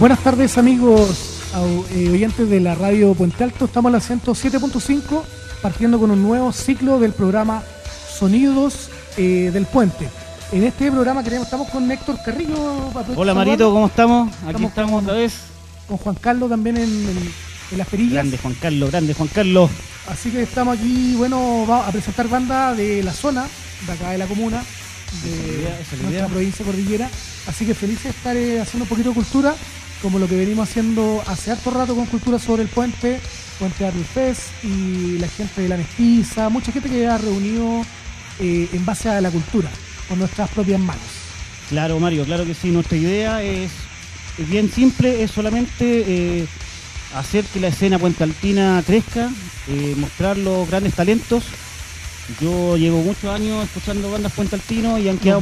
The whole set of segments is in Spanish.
Buenas tardes, amigos oyentes de la radio Puente Alto. Estamos en la 107.5, partiendo con un nuevo ciclo del programa Sonidos del Puente. En este programa estamos con Héctor Carrillo. Hola Marito, ¿cómo estamos? Aquí estamos otra vez. Con Juan Carlos también en las perillas. Grande Juan Carlos. Así que estamos aquí, vamos a presentar bandas de la zona, de acá de la comuna, de nuestra provincia cordillera. Así que feliz de estar haciendo un poquito de cultura, como lo que venimos haciendo hace harto rato con Cultura sobre el Puente Army Fest y la gente de la Mestiza, mucha gente que ha reunido en base a la cultura, con nuestras propias manos. Claro, Mario, claro que sí. Nuestra idea es bien simple, es solamente hacer que la escena puentealtina crezca, mostrar los grandes talentos. Yo llevo muchos años escuchando bandas puentealtinos y han quedado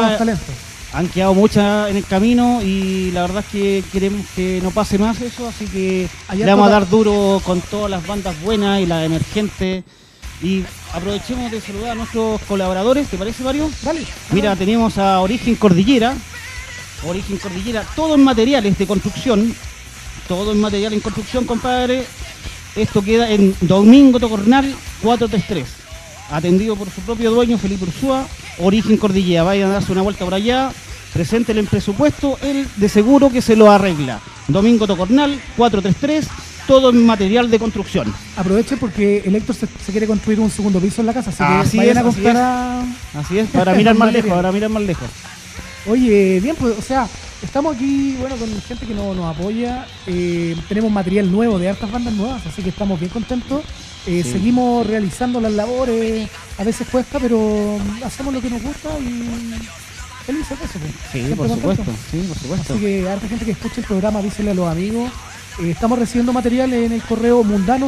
muchas en el camino, y la verdad es que queremos que no pase más eso, así que le vamos a dar duro con todas las bandas buenas y las emergentes. Y aprovechemos de saludar a nuestros colaboradores, ¿te parece, Mario? Dale. Mira, tenemos a Origen Cordillera, todo en materiales de construcción, compadre. Esto queda en Domingo Tocornal 433, atendido por su propio dueño, Felipe Ursúa. Origen Cordillera, vayan a darse una vuelta por allá, preséntele el presupuesto, él de seguro que se lo arregla. Domingo Tocornal 433, todo en material de construcción. Aprovechen porque el Héctor se quiere construir un segundo piso en la casa, así que vayan a comprar. Así es, para mirar más lejos, Oye, bien, pues, o sea, estamos aquí, con gente que nos apoya, tenemos material nuevo de hartas bandas nuevas, así que estamos bien contentos. Seguimos realizando las labores, a veces cuesta, pero hacemos lo que nos gusta y felices de eso. Sí, por supuesto. Así que harta gente que escucha el programa, avísenle a los amigos. Estamos recibiendo material en el correo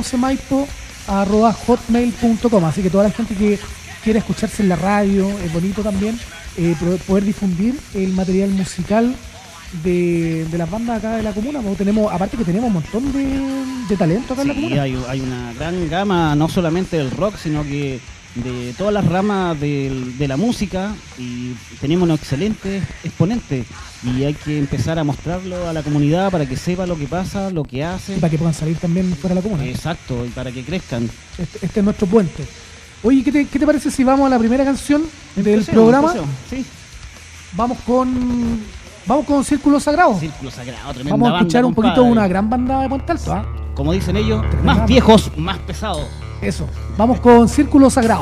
mundanosemaipo@hotmail.com, así que toda la gente que quiera escucharse en la radio, es bonito también poder difundir el material musical de las bandas acá de la comuna. Aparte que tenemos un montón de talento acá en la comuna. Hay una gran gama, no solamente del rock, sino que de todas las ramas de la música, y tenemos unos excelentes exponentes, y hay que empezar a mostrarlo a la comunidad para que sepa lo que pasa, lo que hacen. Y para que puedan salir también fuera de la comuna. Exacto, y para que crezcan. Este es nuestro puente. Oye, ¿qué te parece si vamos a la primera canción del programa? Sí. Vamos con Círculo Sagrado. Círculo Sagrado, tremenda Vamos a escuchar banda, un poquito una gran banda de Puente Alto. Como dicen ellos, más viejos, más pesados. Eso, vamos con Círculo Sagrado.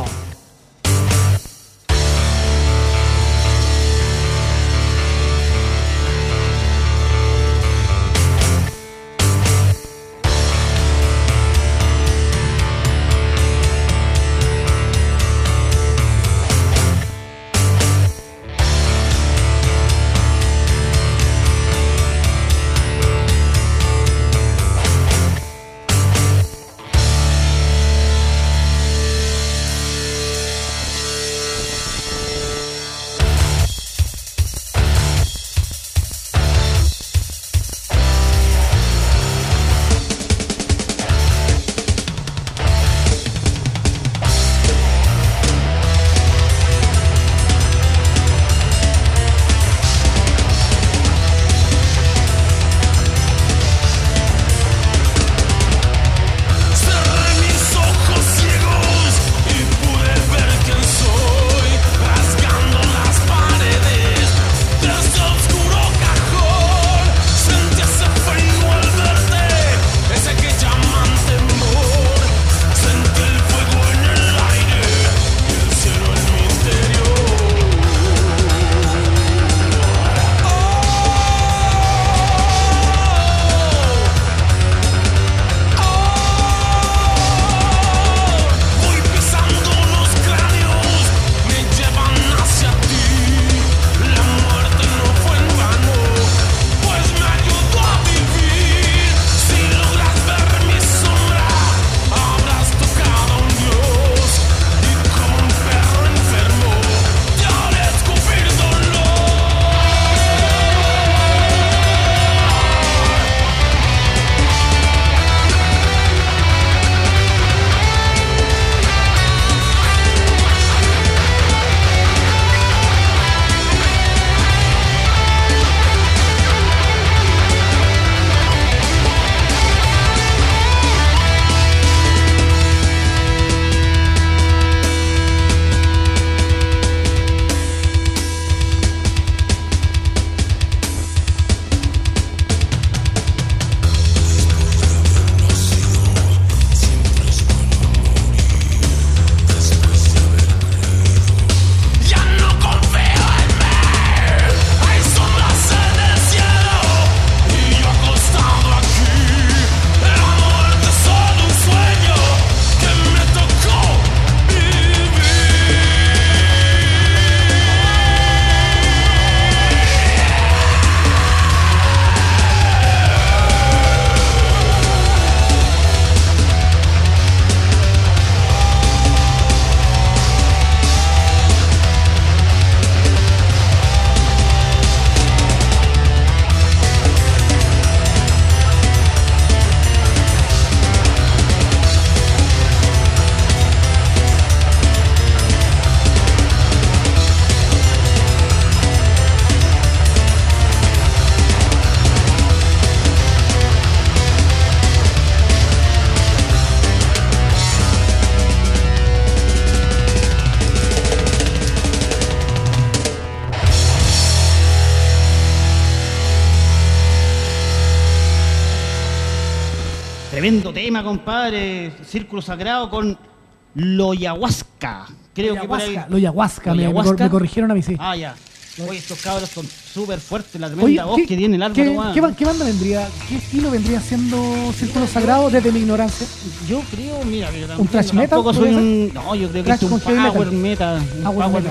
Tremendo tema, compadre. Círculo Sagrado con Loyahuasca. Creo que por ahí. Loyahuasca, me corrigieron a mí, sí. Ah, ya. Oye, estos cabros son súper fuertes, la tremenda voz que tiene el Álvaro. ¿Qué banda vendría, qué estilo vendría siendo Círculo Sagrado desde mi ignorancia? Yo creo, mira, que ¿un thrash metal? No, yo creo que es un power metal. Power metal.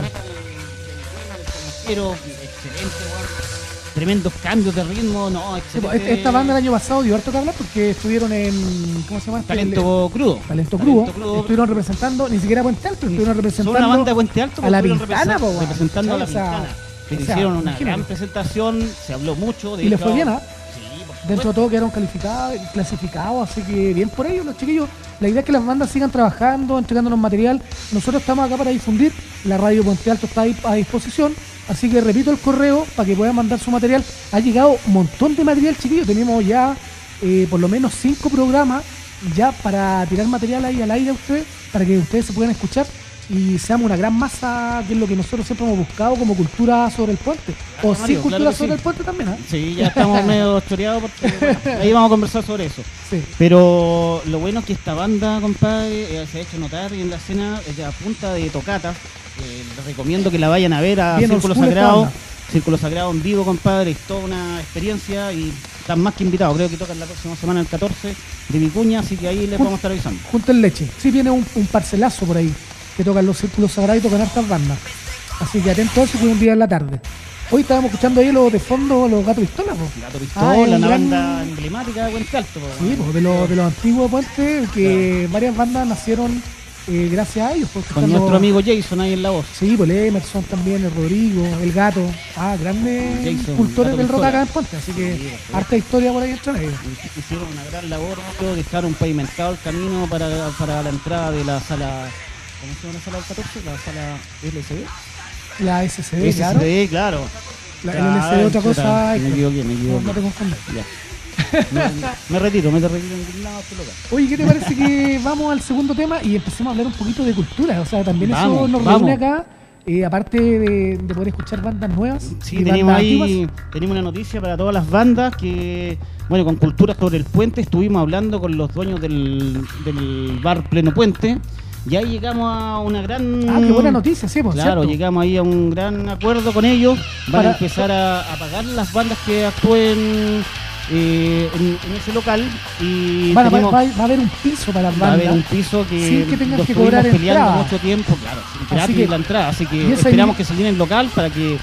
Pero excelente, weón. Tremendos cambios de ritmo, no, excelente. Esta banda el año pasado dio harto que hablar porque estuvieron en, ¿cómo se llama? Talento Crudo. Talento Crudo. Estuvieron representando, ni siquiera Puente Alto, estuvieron representando. Son una banda de Puente Alto. A La Pintana, representando a La Pintana. Hicieron una gran presentación, se habló mucho. Y les fue bien, ¿ah? Dentro de todo quedaron clasificados, así que bien por ellos los chiquillos. La idea es que las bandas sigan trabajando, entregándonos material. Nosotros estamos acá para difundir, la radio Puente Alto está ahí a disposición, así que repito el correo para que puedan mandar su material. Ha llegado un montón de material, chiquillos, tenemos ya por lo menos 5 programas ya para tirar material ahí al aire a ustedes, para que ustedes se puedan escuchar y seamos una gran masa, que es lo que nosotros siempre hemos buscado como cultura sobre el puente. O Mario, sin cultura sobre el puente también, ¿eh? Sí, ya estamos medio choreados porque bueno, ahí vamos a conversar sobre eso. Sí. Pero lo bueno es que esta banda, compadre, se ha hecho notar y en la escena a punta de tocatas. Les recomiendo que la vayan a ver a Círculo Sagrado. Círculo Sagrado en vivo, compadre, es toda una experiencia y están más que invitados. Creo que tocan la próxima semana el 14 de Vicuña, así que ahí les vamos a estar avisando. Junto en leche. Sí, viene un parcelazo por ahí que tocan los Círculos Sagrados y tocan hartas bandas. Así que atentos a eso, que un día en la tarde. Hoy estábamos escuchando ahí de fondo los Gato Pistola, po. Gato Pistola, una banda emblemática de Puente Alto, po. Sí, po, de los antiguos puentes, que varias bandas nacieron gracias a ellos. Con nuestro amigo Jason ahí en la voz. Sí, pues el Emerson también, el Rodrigo, el Gato. Grandes Jason, cultores del rock acá en Puente, así que sí, harta historia por ahí entre ellos. Hicieron una gran labor, ¿no? Dejaron pavimentado el camino para la entrada de la sala. ¿Cómo se llama la sala del 14? La sala LSD. La SCD, claro. La LSD otra cosa. Me equivoqué. No te confundas. Me retiro en ningún lado. Oye, ¿qué te parece que vamos al segundo tema y empecemos a hablar un poquito de cultura? O sea, también eso nos reúne acá. Aparte de poder escuchar bandas nuevas. Sí, tenemos una noticia para todas las bandas que, bueno, con Cultura sobre el Puente estuvimos hablando con los dueños del bar Pleno Puente. Y ahí llegamos a una gran... qué buena noticia, sí, pues. Claro, cierto. llegamos ahí a un gran acuerdo con ellos. Van a empezar a pagar las bandas que actúen en ese local. Y va a haber un piso para las bandas. Va a haber un piso que, sin que tengan que cobrar peleando entrada. Mucho tiempo, claro, gratis la entrada. Así que esperamos que se llene el local porque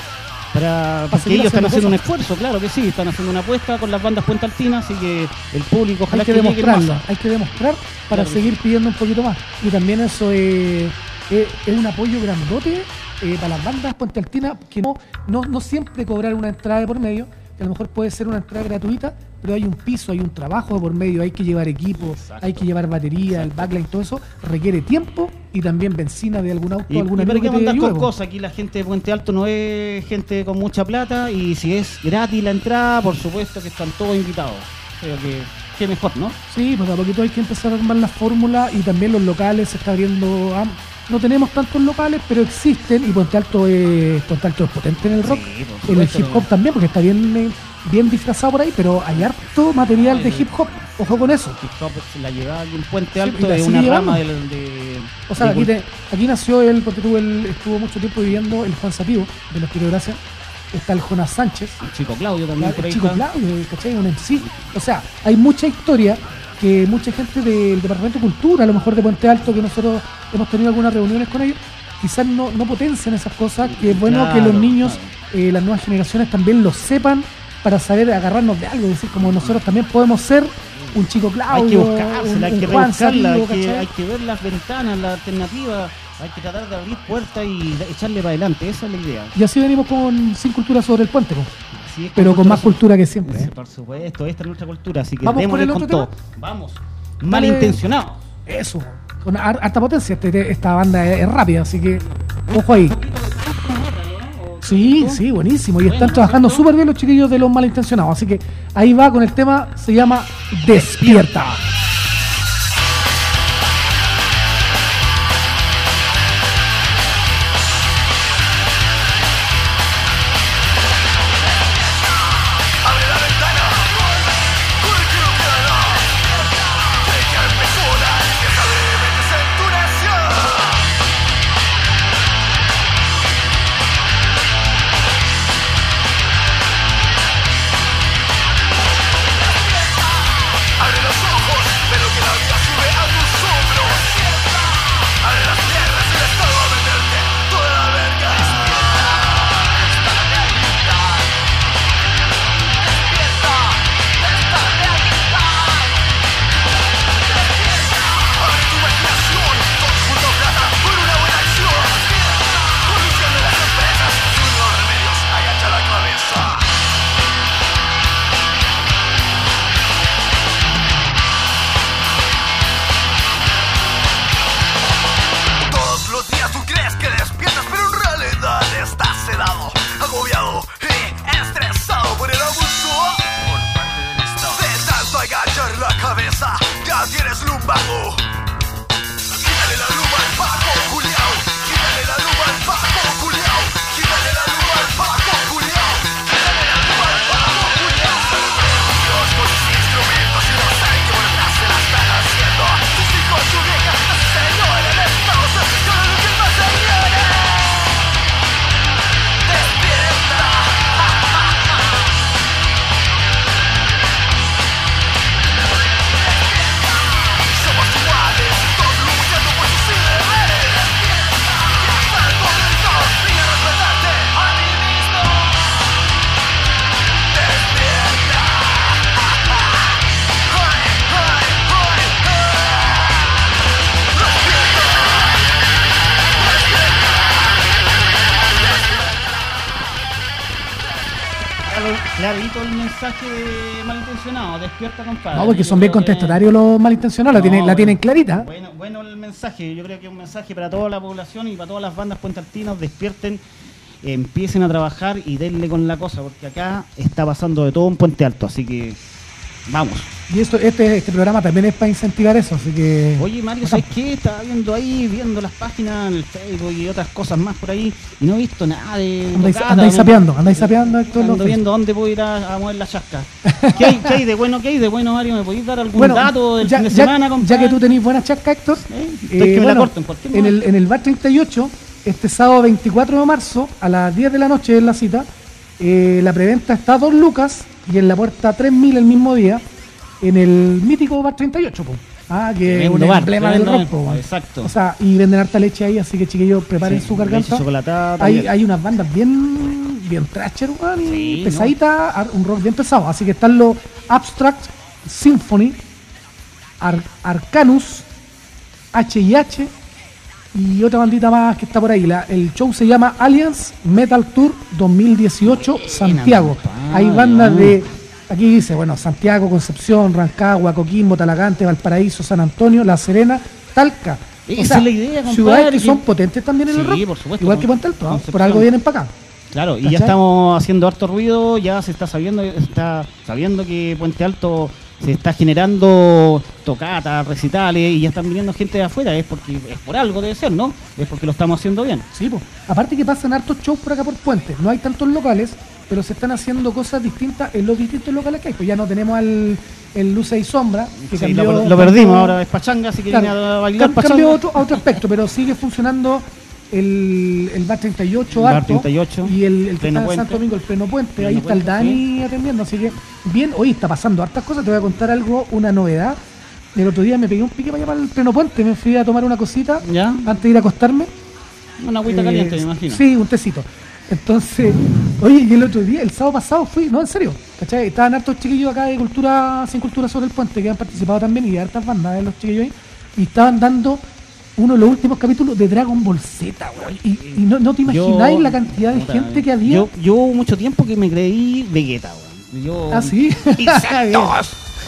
ellos están haciendo un esfuerzo, claro que sí, están haciendo una apuesta con las bandas puentealtinas, así que el público ojalá hay que demostrarlo, hay que demostrar para seguir pidiendo un poquito más. Y también eso es un apoyo grandote para las bandas puentealtinas, que no siempre cobrar una entrada de por medio, que a lo mejor puede ser una entrada gratuita, pero hay un piso, hay un trabajo de por medio, hay que llevar equipo, hay que llevar batería, el backline, todo eso requiere tiempo y también benzina de algún auto, alguna amigo que te ayude. Con cosas, aquí la gente de Puente Alto no es gente con mucha plata y si es gratis la entrada, por supuesto que están todos invitados. Creo que mejor, ¿no? Sí, pues a poquito hay que empezar a armar la fórmula y también los locales se está abriendo. No tenemos tantos locales, pero existen y Puente Alto es potente en el rock, sí, en el hip hop también, porque está bien disfrazado por ahí, pero hay harto material de hip hop, ojo con eso. El hip hop la llevaba aquí en Puente Alto, es una rama de o sea, aquí nació estuvo mucho tiempo viviendo el Juan Sativo, de los Tiro de Gracia. Está el Jonas Sánchez. El Chico Claudio también por ahí. El Chico Claudio, ¿cachai? Un MC. O sea, hay mucha historia que mucha gente del Departamento de Cultura, a lo mejor de Puente Alto, que nosotros hemos tenido algunas reuniones con ellos, quizás no potencian esas cosas, que es bueno que los niños, las nuevas generaciones también lo sepan para saber agarrarnos de algo, es decir, como nosotros también podemos ser un Chico Claudio, hay que buscársela, hay que rebuscarla, hay que ver las ventanas, la alternativa, hay que tratar de abrir puertas y echarle para adelante, esa es la idea. Y así venimos sin cultura sobre el puente, pero con más cultura que siempre. Sí, por supuesto, esta es nuestra cultura, así que démosle con todo. Vamos, malintencionados. Eso, con harta potencia, esta banda es rápida, así que ojo ahí. Sí, buenísimo. Y están trabajando súper bien los chiquillos de los malintencionados. Así que ahí va con el tema, se llama Despierta. clarito el mensaje de malintencionado, despierta compadre. No, porque son bien contestatarios los malintencionados, la tienen clarita. Bueno el mensaje, yo creo que es un mensaje para toda la población y para todas las bandas puentealtinas, despierten, empiecen a trabajar y denle con la cosa, porque acá está pasando de todo en Puente Alto, así que vamos. Y este programa también es para incentivar eso, así que... Oye, Mario, ¿sabes qué? Estaba viendo las páginas en el Facebook y otras cosas más por ahí, y no he visto nada de... Andáis sapeando, Ando viendo dónde puedo ir a mover la chasca. ¿Qué hay de bueno, Mario? ¿Me podéis dar algún dato del fin de semana, compadre? Ya que tú tenís buenas chascas, Héctor, me la corto en cualquier momento. En el Bar 38, este sábado 24 de marzo, a las 10 de la noche es la cita, la preventa está a 2 lucas y en la puerta 3.000 el mismo día, en el mítico Bar 38, que es un emblema del rock, exacto. O sea, y venden harta leche ahí, así que chiquillos, preparen su garganta. Hay unas bandas bien trasher, y pesaditas, un rock bien pesado, así que están los Abstract Symphony, Arcanus, H&H y otra bandita más que está por ahí. El show se llama Alliance Metal Tour 2018 Santiago. Hay bandas de... Aquí dice, Santiago, Concepción, Rancagua, Coquimbo, Talagante, Valparaíso, San Antonio, La Serena, Talca. Esa es la idea, compadre. Ciudades que son potentes también en el rock. Por supuesto. Igual que Puente Alto, por algo vienen para acá. Claro, y ya estamos haciendo harto ruido, ya se está sabiendo que Puente Alto se está generando tocatas, recitales, y ya están viniendo gente de afuera, es por algo debe ser, ¿no? Es porque lo estamos haciendo bien. Sí, pues. Aparte que pasan hartos shows por acá por Puente, no hay tantos locales, pero se están haciendo cosas distintas en los distintos locales que hay. Pues ya no tenemos el Luces y Sombra, que cambió, lo perdimos, ahora es pachanga, así que viene a bailar pachanga. Cambió a otro aspecto, pero sigue funcionando el Bar 38 harto, y el que está en Santo Domingo, el Pleno Puente, ahí está el Dani atendiendo, así que bien, hoy está pasando hartas cosas. Te voy a contar una novedad. El otro día me pegué un pique para allá para el Pleno Puente, me fui a tomar una cosita antes de ir a acostarme. Una agüita caliente, me imagino. Sí, un tecito. Entonces, oye, y el otro día, el sábado pasado fui, no, en serio, ¿cachai? Estaban hartos chiquillos acá de Sin Cultura sobre el Puente, que han participado también, y de hartas bandas de los chiquillos ahí, y estaban dando uno de los últimos capítulos de Dragon Ball Z, güey. Y no te imagináis la cantidad de gente que había. Yo hubo mucho tiempo que me creí Vegeta, güey. ¿Sí? ¡Insectos!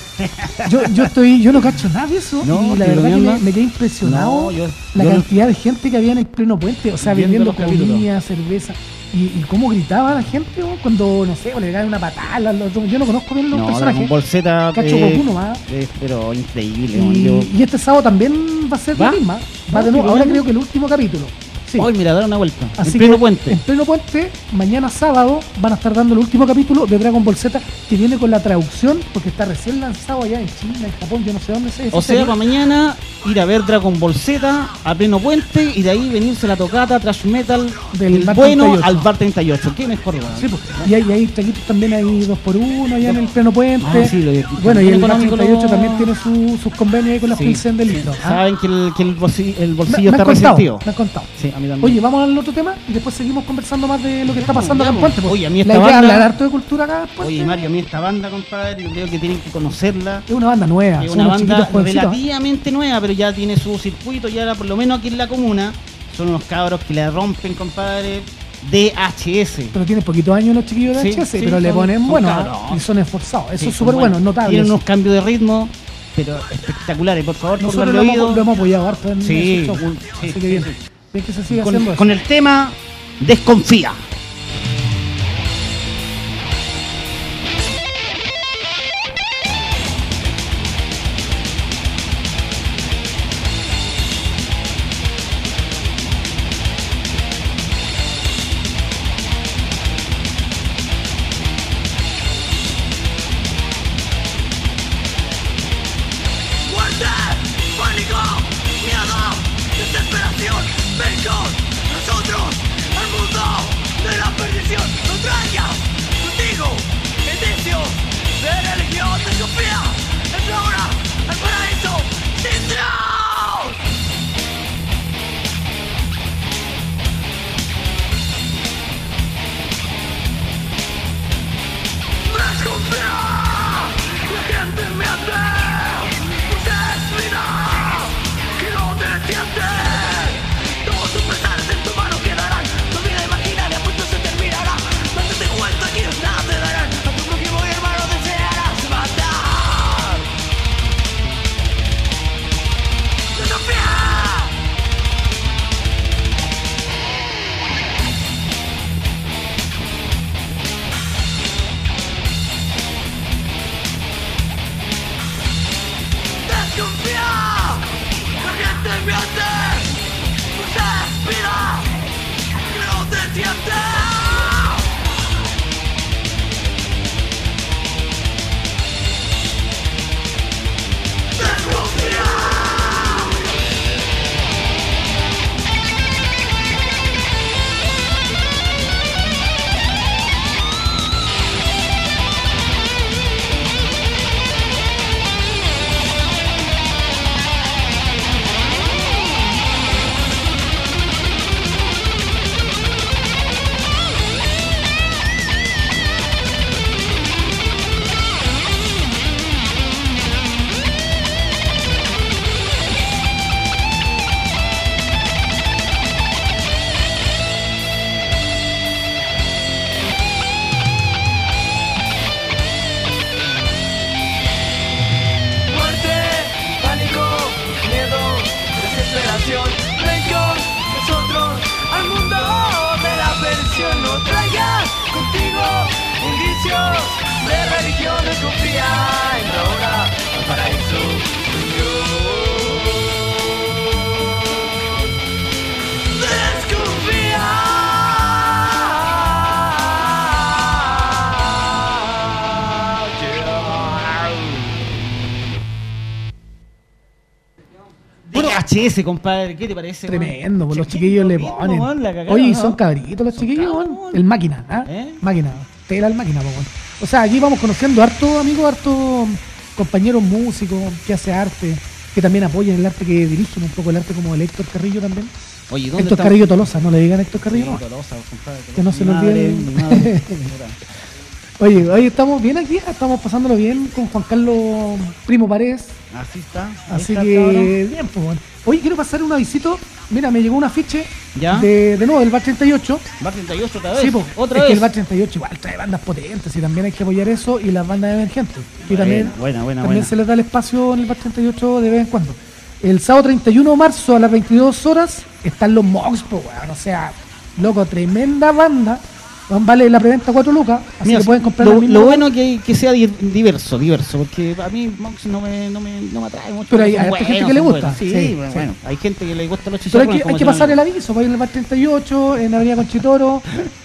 Yo no cacho nada de eso, y la verdad que me quedé impresionado la cantidad de gente que había en el Pleno Puente, o sea, vendiendo comida, cerveza. Y cómo gritaba la gente cuando, no sé, le daban una patada. Yo no conozco bien los personajes. Bolseta, cacho Goku nomás. Pero increíble. Y este sábado también va a ser la misma. Ahora creo que el último capítulo. Sí. Hoy, mira, dar una vuelta. Así en Pleno Puente. En Pleno Puente, mañana sábado, van a estar dando el último capítulo de Dragon Ball Z, que viene con la traducción, porque está recién lanzado allá en China, en Japón, yo no sé dónde es. O sea, para mañana ir a ver Dragon Ball Z a Pleno Puente y de ahí venirse la tocata Trash Metal del bueno 38. Al Bar 38. ¿Qué mejor? Sí, pues. Y hay taquitos también, hay 2x1 allá en el Pleno Puente. Bueno, y el Bar 38 también tiene sus convenios ahí con las Pilsen del litro. Saben que el bolsillo está resentido. Me han contado. Sí, a mí también. Oye, vamos al otro tema y después seguimos conversando más de lo que está pasando acá en Puente. Oye, a mí esta la idea banda... es hablar harto de cultura acá en Puente. Oye, Mario, a mí esta banda, compadre, yo creo que tienen que conocerla. Es una banda nueva. Es una banda relativamente nueva, pero ya tiene su circuito, ya por lo menos aquí en la comuna. Son unos cabros que le rompen, compadre, DHS. Pero tiene poquitos años los chiquillos de DHS, pero le ponen y son esforzados. Eso es súper bueno, notable. Tienen unos cambios de ritmo, pero espectaculares, por favor. Nosotros lo hemos apoyado harto en ese show. Así que bien. Que se siga haciendo eso. Con el tema Desconfía. Nosotros, el mundo, raya contigo, indicios de religiones, confía en la hora al paraíso. VHS, compadre, ¿qué te parece? Tremendo, pues los chiquillos le ponen. Oye, son cabritos los chiquillos, el máquina, ¿ah? Máquina, tela el máquina, pues. O sea, aquí vamos conociendo harto amigos, harto compañeros músicos que hace arte, que también apoyan el arte, que dirigen un poco el arte, como el Héctor Carrillo también. Oye, ¿dónde Héctor Carrillo Tolosa, no le digan Héctor Carrillo, no. Tolosa, compadre, que no se lo olviden. Oye, estamos bien aquí, estamos pasándolo bien con Juan Carlos Primo Paredes. Así está. Así que, bien, pues bueno. Oye, quiero pasar un avisito. Mira, me llegó un afiche de nuevo del Bar 38. ¿Bar 38 otra vez? Sí, pues. ¿Otra es vez? Que el Bar 38 igual trae bandas potentes y también hay que apoyar eso y las bandas emergentes. Y también, buena. se les da el espacio en el Bar 38 de vez en cuando. El sábado 31 de marzo a las 22 horas están los Mox, pues, bueno, o sea, loco, tremenda banda. Vale la preventa 4 lucas, así mira, que pueden comprar lo bueno que sea diverso, porque a mí Mox no me atrae mucho. Pero hay gente que le gusta. Sí, bueno, hay gente que le gusta los chicharrones. Pero hay que pasar el aviso, va a ir en el Bar 38, en Avenida Conchitoro,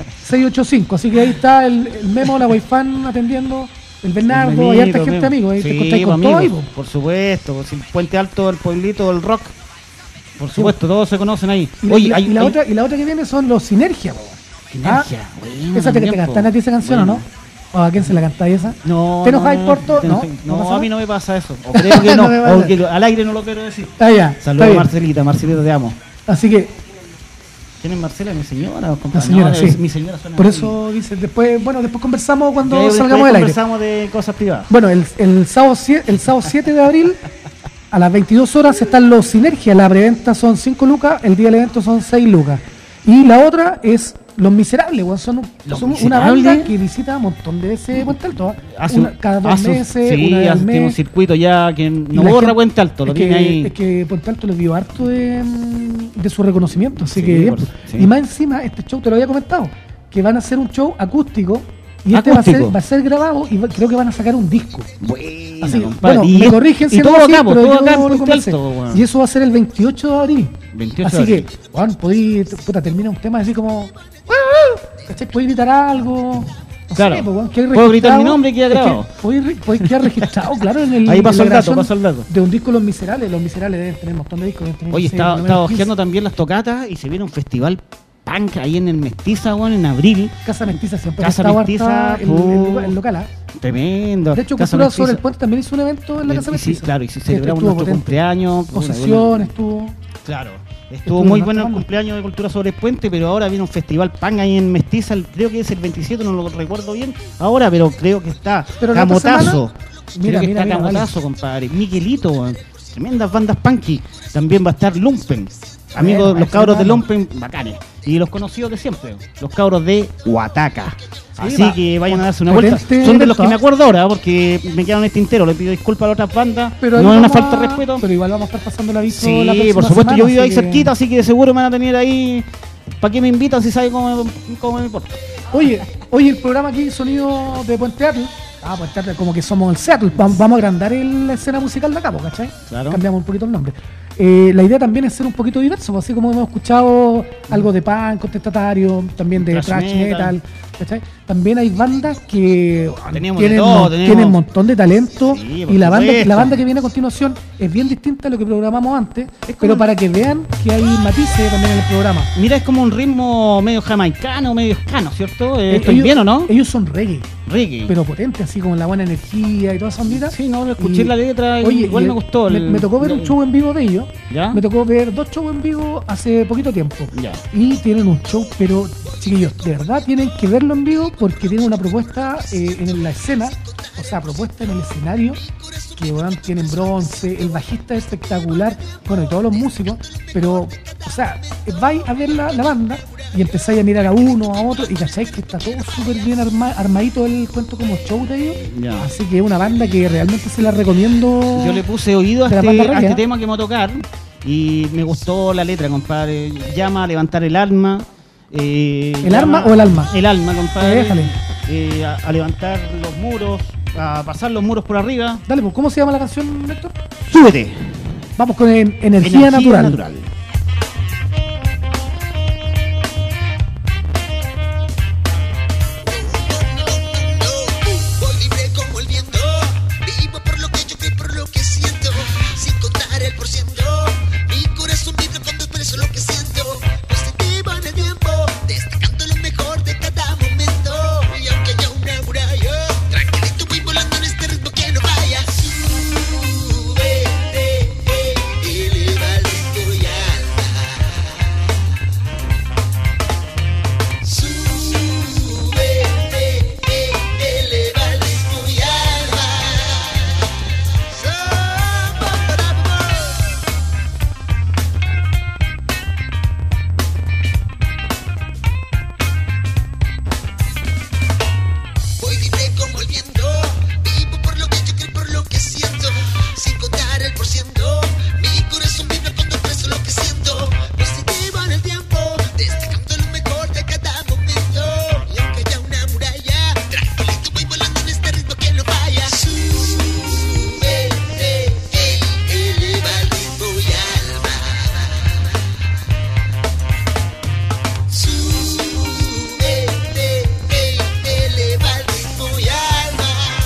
685. Así que ahí está el Memo, la Waifan atendiendo, el Bernardo, hay harta gente, amigo. Ahí te encontráis con todo ahí, por supuesto, el Puente Alto, el pueblito, el rock. Por supuesto, todos se conocen ahí. Y la otra que viene son los Sinergia, Sinergia, esa te cantan a ti esa canción, bueno. ¿o no? ¿O a quién se la cantáis esa? No. ¿Te enojáis por todo? No, a mí no me pasa eso. O creo que no, o que al aire no lo quiero decir. Ya. Saludos a Marcelita, te amo. Así que. ¿Quién es Marcela? ¿Mi señora? La señora, sí. Mi señora suena. Por eso dice, después conversamos cuando salgamos del aire. Conversamos de cosas privadas. Bueno, el sábado 7 de abril a las 22 horas están los Sinergia. La preventa son 5 lucas, el día del evento son 6 lucas. Y la otra es Los Miserables, bueno, son una banda que visita un montón de veces Puente Alto. Cada 2 meses, una vez al mes. Tiene un circuito ya que no borra Puente Alto, lo tiene ahí. Es que Puente Alto les dio harto de su reconocimiento, así sí, que bien. Sí. Y más encima, este show te lo había comentado, que van a hacer un show acústico. Y este va a ser grabado y creo que van a sacar un disco. Bueno, me corrigen si no así, pero yo lo conversé. Y eso va a ser el 28 de abril. Así que, Juan, termina un tema así como... ¿Cachai? ¿Podéis gritar algo? Claro, sé, puedo gritar mi nombre y queda grabado. Podéis quedar registrado, claro, en el... Ahí pasó el dato. De un disco Los Miserables deben tener un montón de discos. Oye, estaba hojeando también las tocatas y se viene un festival punk ahí en el Mestiza, bueno, en abril. Casa Mestiza siempre Casa Mestiza, el local, tremendo. De hecho, Cultura sobre el Puente también hizo un evento en la Casa Mestiza. Sí, claro, y si celebramos nuestro cumpleaños. Posesión estuvo. Claro. Estuvo muy bueno el cumpleaños de Cultura sobre el Puente, pero ahora viene un festival punk ahí en Mestiza, creo que es el 27, no lo recuerdo bien ahora, pero creo que está Camotazo. Mira, Camotazo, compadre. Miguelito, bueno. Tremendas bandas punky. También va a estar Lumpen. Amigos, los cabros de Lumpen, bacanes. Y los conocidos de siempre, los cabros de Huataca. Así que vayan a darse una vuelta. Son de los que me acuerdo ahora, porque me quedaron en el tintero. Le pido disculpas a las otras bandas. Pero no es una falta de respeto. Pero igual vamos a estar pasando el aviso. Sí, la próxima por supuesto, semana, yo vivo ahí cerquita, así que de seguro me van a tener ahí. ¿Para qué me invitan si saben cómo me importa? Oye, el programa aquí, Sonido de Puente Alto. Puente Alto, como que somos el Seattle. Vamos a agrandar la escena musical de acá, ¿cachai? Claro. Cambiamos un poquito el nombre. La idea también es ser un poquito diverso, así como hemos escuchado algo de punk, contestatario, también de thrash metal, ¿cachai? También hay bandas que tienen un montón de talento, sí, y la banda que viene a continuación es bien distinta a lo que programamos antes, pero para que vean que hay matices también en el programa. Mira, es como un ritmo medio jamaicano, medio escano, ¿cierto? ¿Estoy bien o no? Ellos son reggae, pero potente, así como la buena energía y toda esa ondita. Sí, no, escuché la letra, igual me gustó. Me tocó ver un show en vivo de ellos. ¿Ya? Me tocó ver 2 shows en vivo hace poquito tiempo. Ya. Y tienen un show, pero chiquillos, de verdad tienen que verlo en vivo porque tienen una propuesta en la escena, o sea, propuesta en el escenario, que bueno, tienen bronce, el bajista es espectacular, bueno, y todos los músicos, pero, o sea, vais a ver la banda y empezáis a mirar a uno, a otro, y cacháis que está todo súper bien armadito el cuento como show de ellos. Ya. Así que es una banda que realmente se la recomiendo. Yo le puse oído a este tema que me va a tocar y me gustó la letra, compadre. Llama a levantar el alma. ¿El arma o el alma? El alma, compadre. Déjale. A levantar los muros, a pasar los muros por arriba. Dale, pues, ¿cómo se llama la canción, Héctor? ¡Súbete! Vamos con energía natural. Voy libre como el viento, vivo por lo que yo creo, por lo que siento, sin contar el porciento. Mi corazón vibra cuando expreso lo que siento, positivo en el tiempo, destacando lo mejor de cada momento. Y aunque haya una muralla, tranquilito voy volando en este ritmo que no vaya. Súbete, eleva el ritmo y alma. Súbete, eleva el ritmo y alma. Voy libre como el viento, vivo por lo que yo creo, por lo que siento, sin contar el porciento. Mi corazón vibra cuando expreso lo que siento, positivo en el tiempo, destacando lo mejor de cada momento. Y aunque haya una muralla, tranquilito voy volando en este ritmo que no falla. Súbete, eleva el ritmo y alma. Súbete, eleva el ritmo y alma.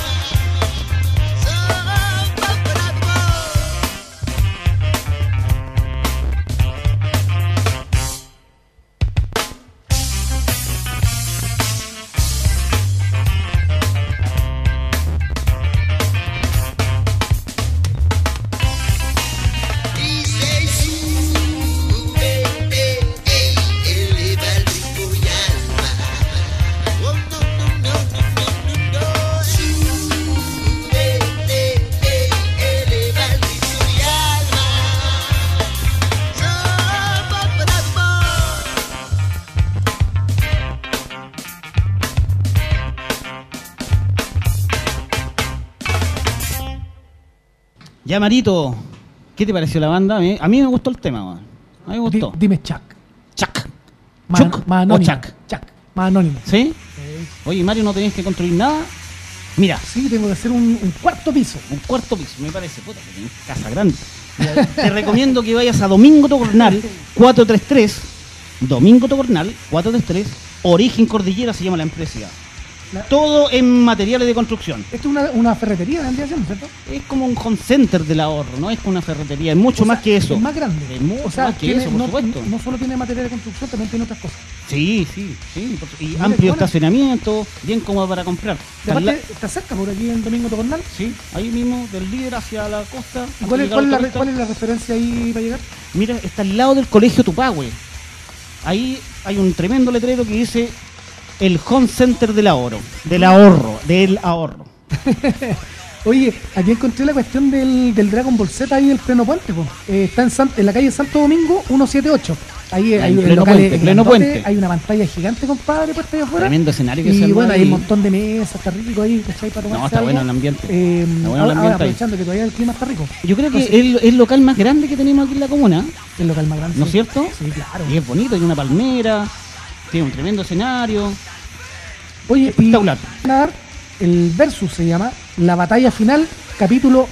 Dice súbete, eleva el ritmo y alma. Oh, no, no, no, no, no, no, no. Súbete, eleva el ritmo y alma. Ya, Marito, ¿qué te pareció la banda? A mí me gustó el tema, man. A mí me gustó. Dime Chuck. Chuck. Más, Chuck más o anónimo. Chuck. Chuck. Más anónimo. ¿Sí? Oye, Mario, ¿no tenías que construir nada? Mira, Sí, tengo que hacer un cuarto piso. un cuarto piso, me parece. Puta, que tenés casa grande. Mira, te recomiendo que vayas a Domingo Tocornal 433. Domingo Tocornal 433. Origen Cordillera se llama la empresa. Todo en materiales de construcción. Esto es una ferretería de ampliación, ¿cierto? Es como un home center del ahorro, no es como una ferretería, es mucho O sea, más que eso. Es más grande. Es mucho o sea, más que tiene- eso, por no, supuesto. no solo tiene material de construcción, también tiene otras cosas. Sí. Y Mira, amplio bueno. estacionamiento, bien cómodo para comprar. Y aparte, está cerca por aquí en Domingo Tocornal. Sí, ahí mismo, del líder hacia la costa. ¿Y ¿Cuál es, llegar al la, Torito. cuál es la referencia ahí para llegar? Mira, está al lado del colegio Tupahue. Ahí hay un tremendo letrero que dice el Home Center del ahorro. Del ahorro. Oye, aquí encontré la cuestión del Dragon Ball Z ahí del pleno puente, po. Está en la calle Santo Domingo 178. Ahí hay En un pleno local puente, pleno grandote, puente. hay una pantalla gigante, compadre, puesta ahí afuera. Tremendo escenario que se Y armó bueno, hay ahí. un montón de mesas, está rico ahí, ¿cachai? Para tomarse No, está algo. bueno el ambiente. Está bueno el Ahora, ambiente ahí. aprovechando que todavía el clima está rico. Yo creo que Entonces, es el local más grande que tenemos aquí en la comuna, el local más grande. ¿no es sí. cierto? Sí, claro. Y es bonito, tiene una palmera, tiene un tremendo escenario. Oye, Espectacular. y van a dar el versus se llama La Batalla Final, capítulo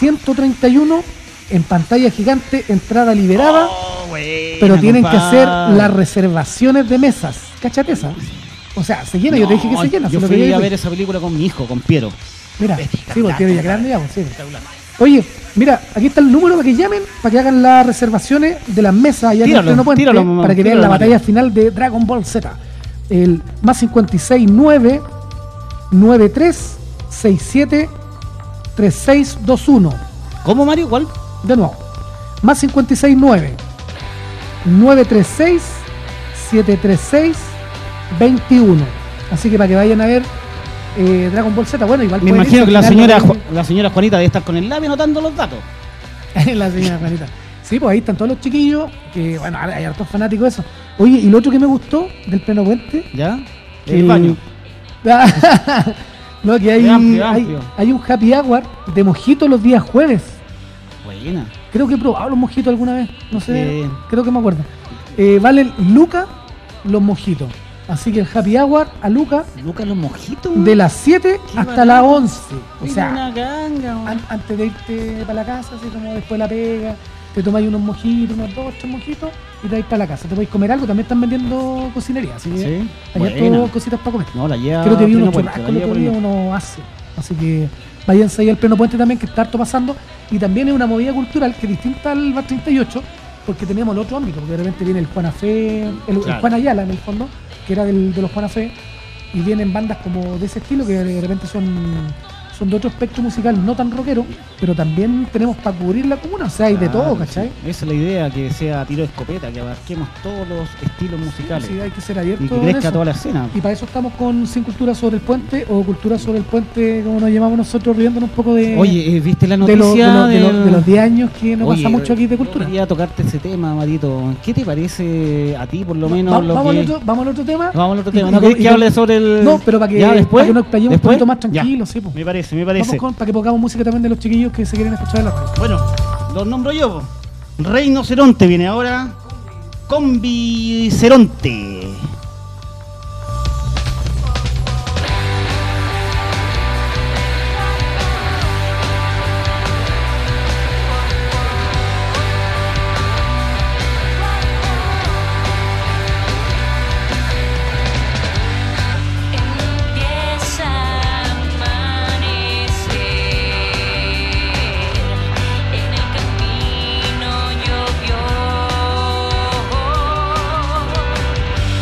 131, en pantalla gigante, entrada liberada, pero tienen que hacer las reservaciones de mesas. ¿Cachate esa? O sea, se llena, yo te dije que se llena. Yo se lo fui quería a ir. ver esa película con mi hijo, con Piero. Mira, sí, porque tiene ya grande ya, pues, sí. Oye, mira, aquí está el número para que llamen, para que hagan las reservaciones de las mesas allá en el Tíralo, Pleno Puente, tíralo, mamá, para que vean tíralo, la batalla Mario. final de Dragon Ball Z. El más 569 93 67 3621. ¿Cómo, Mario? ¿Cuál? De nuevo, más 569 936 736 21. Así que para que vayan a ver Dragon Ball Z, bueno, igual Me pueden imagino irse que la al señora, final, la señora Juanita debe estar con el labio anotando los datos. la señora Juanita. Sí, pues ahí están todos los chiquillos, que bueno, hay hartos fanáticos de eso. Oye, y lo otro que me gustó del Pleno Puente, ¿Ya? que El baño. no, que hay, Es amplio, amplio. hay un happy hour de mojito los días jueves. Buena. Creo que he probado los mojitos alguna vez, no sé, Bien. creo que me acuerdo. Valen Luca los mojitos. Así que el happy hour a Lucas Lucas, los mojitos. de las 7 Qué hasta bacán. las 11. O Oye, sea, una ganga, antes de irte para la casa, así como después de la pega, te tomáis unos mojitos, unos 2, 3 mojitos y te vais para la casa. Te podéis comer algo, también están vendiendo cocinería, así que Sí, hay buena. todas cositas para comer. No, la lleva. Creo que vi unos pleno puente, churrascos la el lleva otro día, pleno. unos hace. Así que váyanse ahí al Pleno Puente también, que está harto pasando. Y también es una movida cultural que es distinta al Bar 38, porque teníamos el otro ámbito, porque de repente viene el Juan Afé, el Claro. Juan Ayala en el fondo, que era de los Juan Afé, y vienen bandas como de ese estilo que de repente son de otro espectro musical, no tan rockero, pero también tenemos para cubrir la comuna, o sea, hay de todo, Claro, ¿cachai? sí. Esa es la idea, que sea tiro de escopeta, que abarquemos todos los estilos musicales. Sí, hay que ser Y abiertos que en crezca eso. toda la escena. Y para eso estamos con Sin Cultura sobre el Puente, o Cultura sobre el Puente, como nos llamamos nosotros, riéndonos un poco de... Oye, ¿viste la de noticia de los 10 años que no Oye, pasa mucho aquí de cultura. yo quería tocarte ese tema, Matito. ¿Qué te parece a ti, por lo menos? Vamos al otro tema. Vamos al otro tema. Y- ¿No y- querés y- que hable sobre el...? No, pero para que, ¿Ya después? para que nos explayemos un ¿Después? poquito más Ya. tranquilos, sí, po. Me parece. Vamos para que pongamos música también de los chiquillos que se quieren escuchar en la radio. Bueno, los nombro yo. Reino Ceronte viene ahora. Combi Ceronte. Empieza a amanecer, en el camino llovió.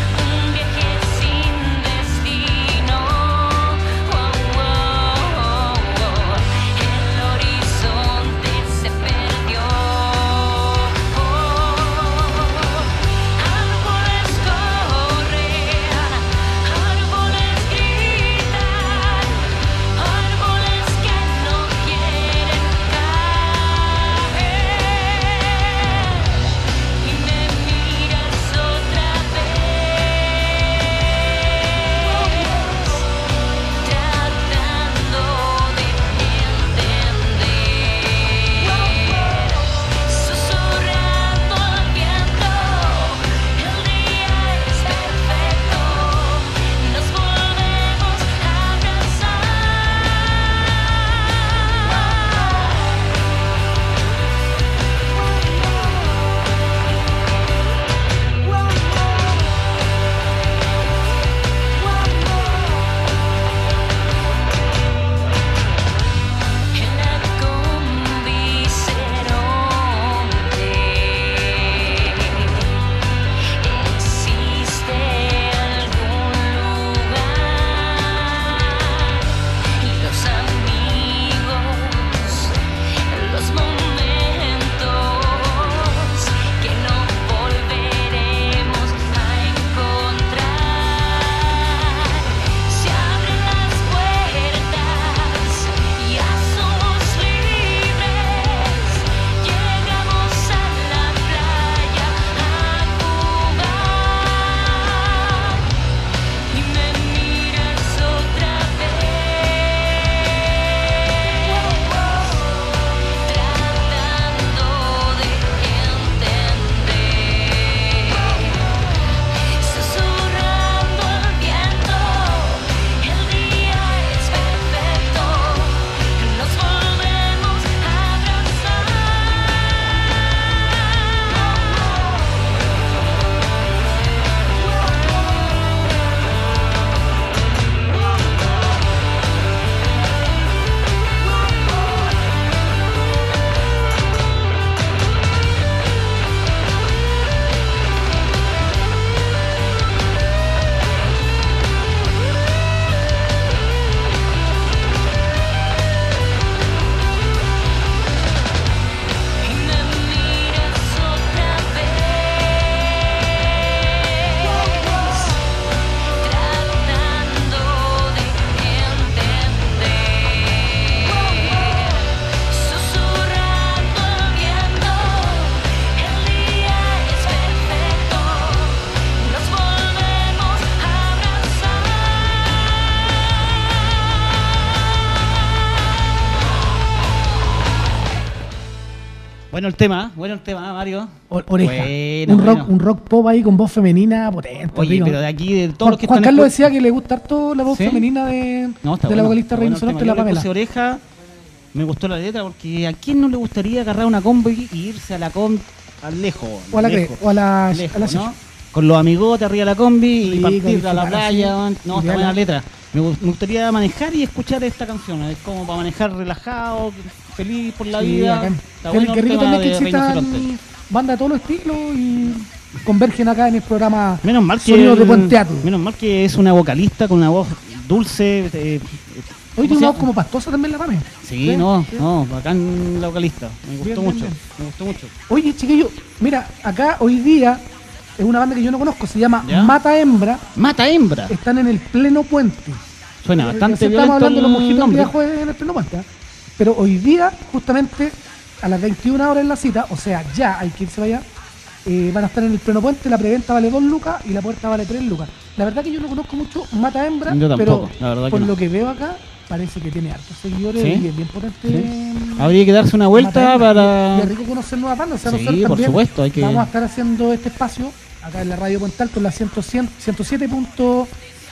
Bueno el tema, Mario. Oreja. Bueno, un rock pop ahí con voz femenina potente. Oye, rico. pero de aquí, de todos los que Juan están Carlos decía que le gusta harto la voz ¿Sí? femenina de está la bueno, vocalista está Reina bueno el Sonante, tema. la Yo le Pamela. puse Oreja, me gustó la letra, porque ¿a quién no le gustaría agarrar una combi y irse a la combi al lejos? O a la lejos, o a la lejos, Chacho. ¿no? Con los amigotes arriba de la combi y Rico, partir a la disfrutar, playa. sí. No, está Ideal. buena la letra. Me gustaría manejar y escuchar esta canción. Es como para manejar relajado, feliz por la Sí, vida. bacán. Está Qué bueno el rico tema también que de Reino existan Sonante. bandas de todos los estilos y convergen acá en el programa Menos mal que Sonidos de Puente Alto. menos mal que es una vocalista con una voz dulce. Hoy ¿cómo tiene se una voz llama? como pastosa también la Pame. Sí, no, bacán la vocalista. Me gustó Bien, mucho. bien. Me gustó mucho. Oye, chiquillo, mira, acá hoy día es una banda que yo no conozco, se llama ¿Ya? Mata Hembra. Mata Hembra. Están en el pleno puente. Suena bastante Estamos violento hablando de los el mojitos nombre. viejos en el pleno puente. ¿Eh? Pero hoy día, justamente a las 21 horas en la cita, o sea, ya hay que irse para allá, van a estar en el pleno puente. La preventa vale 2 lucas y la puerta vale 3 lucas. La verdad que yo no conozco mucho Mata Hembra, Yo tampoco, pero la verdad que por no. lo que veo acá, parece que tiene hartos seguidores ¿Sí? y es bien potente. Sí. Habría que darse una vuelta Mata Hembra. para... Y es rico conocer nuevas bandas. O sea, Sí, nosotros por también supuesto, hay que- vamos a estar haciendo este espacio acá en la radio Puente Alto, en la 107.5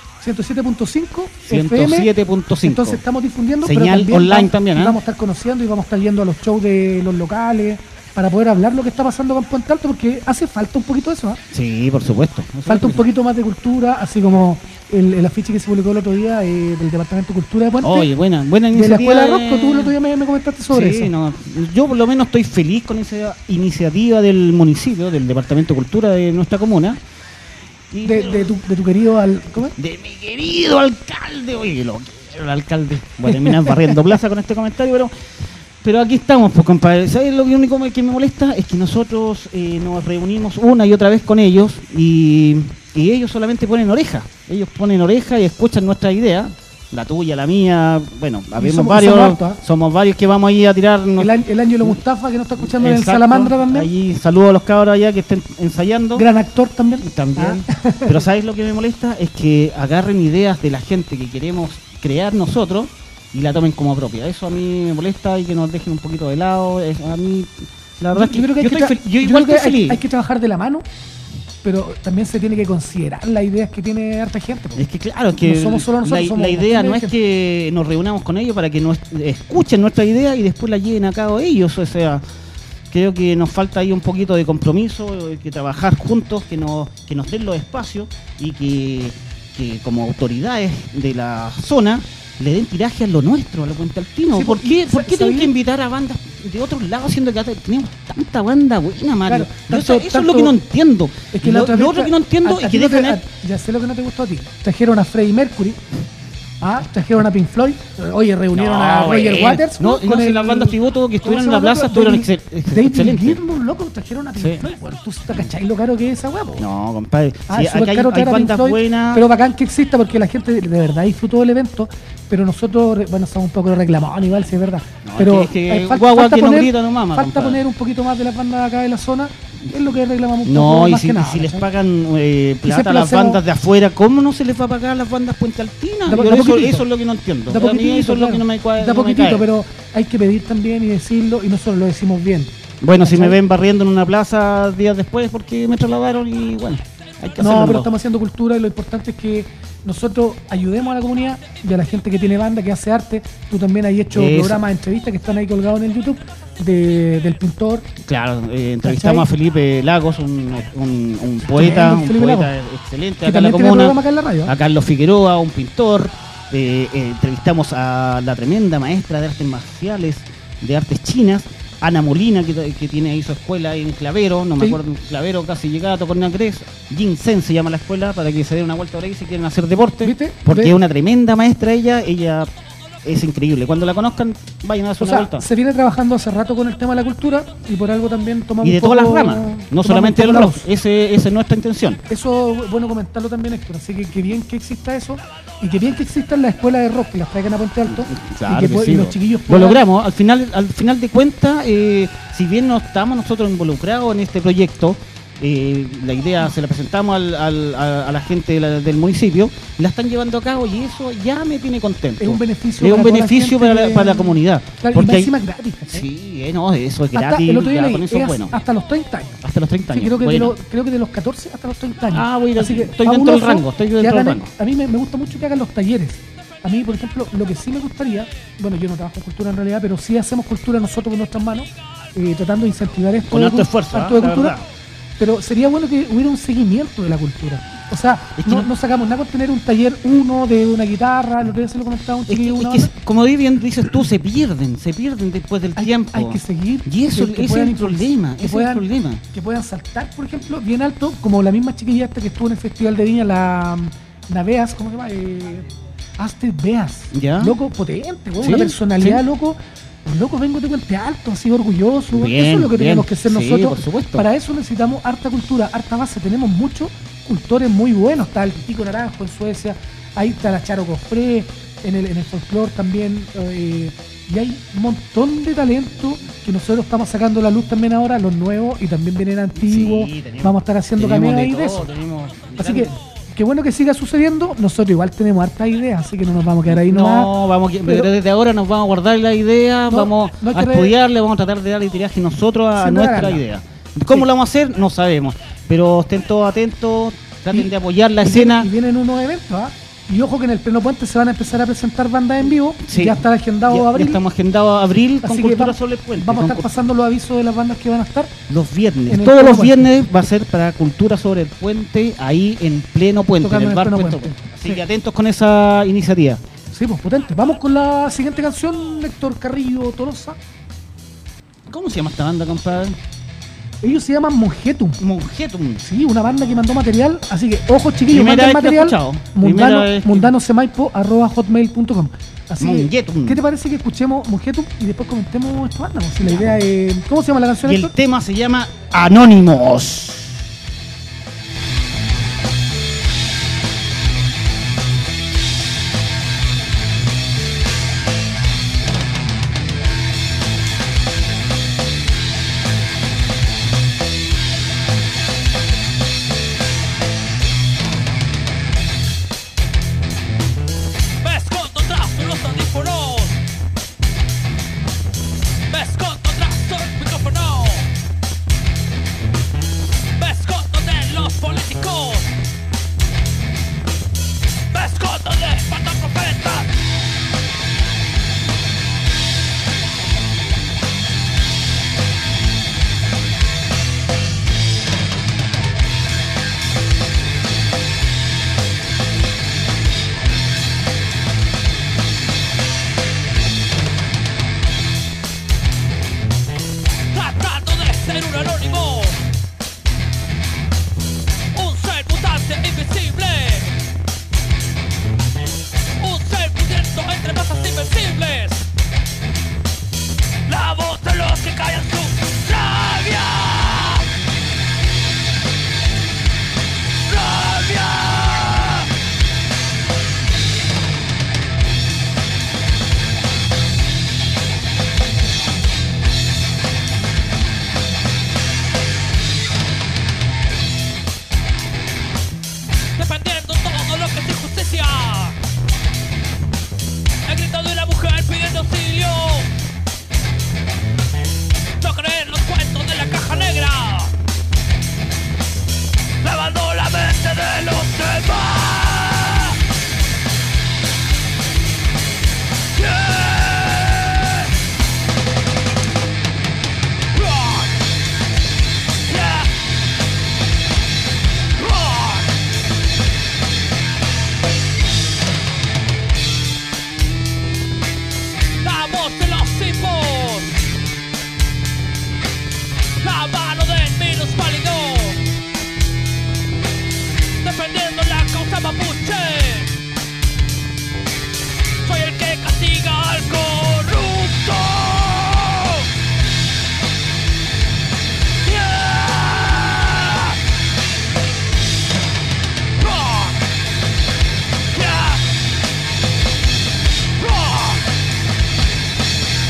FM. 107.5. Entonces estamos difundiendo, Señal pero online vamos, también, ¿eh? vamos a estar conociendo y vamos a estar yendo a los shows de los locales para poder hablar lo que está pasando con Puente Alto, porque hace falta un poquito de eso, ¿eh? Sí, por supuesto. Falta un poquito más de cultura, así como el afiche que se publicó el otro día del Departamento de Cultura de Puente, Oye, buena de la iniciativa. Escuela de Rosco. Tú el otro día me comentaste sobre Sí, eso. no, yo por lo menos estoy feliz con esa iniciativa del municipio, del Departamento de Cultura de nuestra comuna. Y- De tu querido ¿cómo es? de mi querido alcalde. Oye, lo quiero el alcalde. Voy a terminar barriendo plaza con este comentario, pero aquí estamos, pues compadre. ¿Sabes lo único que me molesta? Es que nosotros nos reunimos una y otra vez con ellos y ellos solamente ponen oreja. Ellos ponen oreja y escuchan nuestra idea. La tuya, la mía, bueno, habemos somos varios, hartos, ¿eh? somos varios que vamos ahí a tirarnos. El Ángelo Mustafa, que nos está escuchando en el Exacto. Salamandra también. Allí saludo a los cabros allá que estén ensayando. Gran actor también. También. Ah. Pero ¿sabes lo que me molesta? Es que agarren ideas de la gente que queremos crear nosotros y la tomen como propia. Eso a mí me molesta y que nos dejen un poquito de lado. A mí, la verdad es que yo igual creo que estoy feliz. hay que trabajar de la mano, pero también se tiene que considerar las ideas que tiene harta gente. po. Es que claro, es que No somos solo nosotros, somos la idea una no es gente. que nos reunamos con ellos para que nos escuchen nuestra idea y después la lleven a cabo ellos. O sea, creo que nos falta ahí un poquito de compromiso, que trabajar juntos, que nos den los espacios y que como autoridades de la zona le den tiraje a lo nuestro, a lo puentealtino. Sí, ¿Por qué tienen ¿sabía? que invitar a bandas de otros lados, siendo que acá tenemos tanta banda buena, Mario? Claro, Eso es lo tanto- que no entiendo. Es que la otra lo vez otro que no entiendo a es ti que no te- dejan... ya sé lo que no te gustó a ti. Trajeron a Freddie Mercury. Trajeron a Pink Floyd. Oye, reunieron a Roger bueno. Waters. No, y no sé, las bandas tributo que estuvieron en la plaza estuvieron David excelentes. Gilmour, loco, trajeron a Pink Sí. Floyd. Bueno, tú te cachai lo caro que es esa hueá, po? No, compadre. Sí, Es súper acá hay caro traer a Pink bandas Floyd, buenas. pero bacán que exista porque la gente de verdad disfrutó del evento, pero nosotros, bueno, somos un poco reclamón igual, si es verdad. No, pero es que guagua que no grita no mama, falta compadre. poner un poquito más de las bandas de acá de la zona, es lo que reclamamos un No, poco y más si, que nada. si les ¿cachai? pagan plata siempre a las hacemos- bandas de afuera, ¿cómo no se les va a pagar a las bandas puentealtinas? Da Yo poquitito. eso es lo que no entiendo. Da A mí poquitito, eso es lo que no me claro. cuadra. Da no me poquitito, cae. pero hay que pedir también y decirlo, y nosotros lo decimos bien. Bueno, si me ¿cachai? ven barriendo en una plaza días después porque me trasladaron y bueno, hay que hacerlo. No, pero estamos haciendo cultura y lo importante es que nosotros ayudemos a la comunidad y a la gente que tiene banda, que hace arte. Tú también has hecho Eso. programas de entrevistas que están ahí colgados en el YouTube del pintor. Claro, entrevistamos ¿Cachai? a Felipe Lagos, un poeta, Tremendo Felipe excelente Que acá en la también tiene comuna. programa acá en la radio. A Carlos Figueroa, un pintor. Entrevistamos a la tremenda maestra de artes marciales, de artes chinas, Ana Molina, que tiene ahí su escuela en Clavero, no me Sí. acuerdo, en Clavero, casi llegada a Tocornacres. Jin Sen se llama la escuela, para que se den una vuelta por ahí si quieren hacer deporte. ¿Viste? Porque Ve. es una tremenda maestra ella es increíble. Cuando la conozcan, vayan a darse O una sea, vuelta. se viene trabajando hace rato con el tema de la cultura y por algo también tomamos Y de un poco- todas las ramas, no tomamos solamente un del poco la rock. voz. Esa es nuestra intención. Eso es bueno comentarlo también, Héctor. Así que qué bien que exista eso y qué bien que existan las escuelas de rock que las traigan a Puente Alto Claro y que, que sí, y los bo. chiquillos Lo puedan- logramos. Al final de cuentas, si bien no estamos nosotros involucrados en este proyecto, La idea se la presentamos a la gente del municipio, la están llevando a cabo y eso ya me tiene contento. Es un beneficio, es un para toda la beneficio gente para la comunidad. Claro, y Porque más hay- encima es gratis. ¿cachai? sí, no, eso es Hasta gratis, el otro día ya, leí, con eso es es bueno. hasta los 30 años. Hasta los 30 Sí, años. creo que, Bueno. creo que de los 14 hasta los 30 años. Ah, voy a- Así que estoy fabuloso dentro del rango, estoy que dentro del hagan- rango. A mí me gusta mucho que hagan los talleres. A mí, por ejemplo, lo que sí me gustaría, bueno, yo no trabajo en cultura en realidad, pero sí hacemos cultura nosotros con nuestras manos, tratando de incentivar esto. Con de harto esfuerzo, harto de la cultura. verdad. Pero sería bueno que hubiera un seguimiento de la cultura. O sea, Es que no, no- no sacamos nada con tener un taller uno de una guitarra, lo que se lo comentaba un Es que, chiquillo, una es que, banda. como bien dices tú, se pierden después del tiempo. Hay que seguir. Y eso, que ese es puedan el problema, que ese es el puedan- problema. Que puedan saltar, por ejemplo, bien alto, como la misma chiquilla esta que estuvo en el Festival de Viña, la Beas, ¿cómo se llama? Astrid Beas. Ya. Loco, potente, güey, Sí, una personalidad, sí. loco. Loco, vengo de Puente Alto, así orgulloso. Bien, eso es lo que bien. tenemos que ser Sí, nosotros. por supuesto. Para eso necesitamos harta cultura, harta base. Tenemos muchos cultores muy buenos. Está el Pico Naranjo en Suecia, ahí está la Charo Cofré, en el folclore también. Y hay un montón de talento que nosotros estamos sacando a la luz también ahora, los nuevos y también vienen antiguos. Sí, tenemos- Vamos a estar haciendo tenemos cameos ahí de todo, eso. tenemos Así que, qué bueno que siga sucediendo. Nosotros igual tenemos hartas ideas, así que no nos vamos a quedar ahí nomás. No, Pero- pero desde ahora nos vamos a guardar la idea, No, vamos no hay a que estudiarle, vamos a tratar de darle tiraje nosotros a Sin nuestra regalarla. idea. ¿Cómo Sí. lo vamos a hacer? No sabemos, pero estén todos atentos, traten Y- de apoyar la y escena. vienen- Y vienen unos eventos, ¿ah? Y ojo que en el Pleno Puente se van a empezar a presentar bandas en vivo. Sí. Ya está agendado Ya abril. estamos agendados a abril con Así que Cultura vamos, sobre el Puente. vamos a con estar pasando los avisos de las bandas que van a estar. los viernes. en el Todos Pleno los Puente. viernes va a ser para Cultura sobre el Puente, ahí en pleno puente, Tocando en el en bar el Pleno Puente. Puente. Así Sí. que atentos con esa iniciativa. Sí, pues potente. Vamos con la siguiente canción, Héctor Carrillo Tolosa. ¿Cómo se llama esta banda, compadre? Ellos se llaman Monjetum. Monjetum. Sí, una banda que mandó material. Así que, ojo chiquillos, Primera manden vez que lo he material. escuchado. Primera vez que- Mundanosemaipo@hotmail.com. Así que, Monjetum. ¿qué te parece que escuchemos Monjetum y después comentemos esta banda? Pues, si la idea es... ¿Cómo se llama la canción, Y el Héctor? tema se llama Anónimos. Me escondo tras los audífonos. Me escondo tras el micrófono. Me escondo de los políticos. Me escondo de falsos profetas. Tratando de ser un anónimo. Un ser mutante invisible. Un ser pudiendo entre masas invencibles. La voz de los que callan su rabia. Rabia. Defendiendo todo lo que es injusticia. El grito de una mujer pidiendo auxilio. No creer los cuentos de la caja negra. Lavando la mente de los demás. Yeah. Rock. Yeah. Rock. La voz de los tipos. La mano del virus pálido. Defendiendo la causa mapuche. Soy el que castiga al corrupto. Yeah. Rock. Yeah. Rock.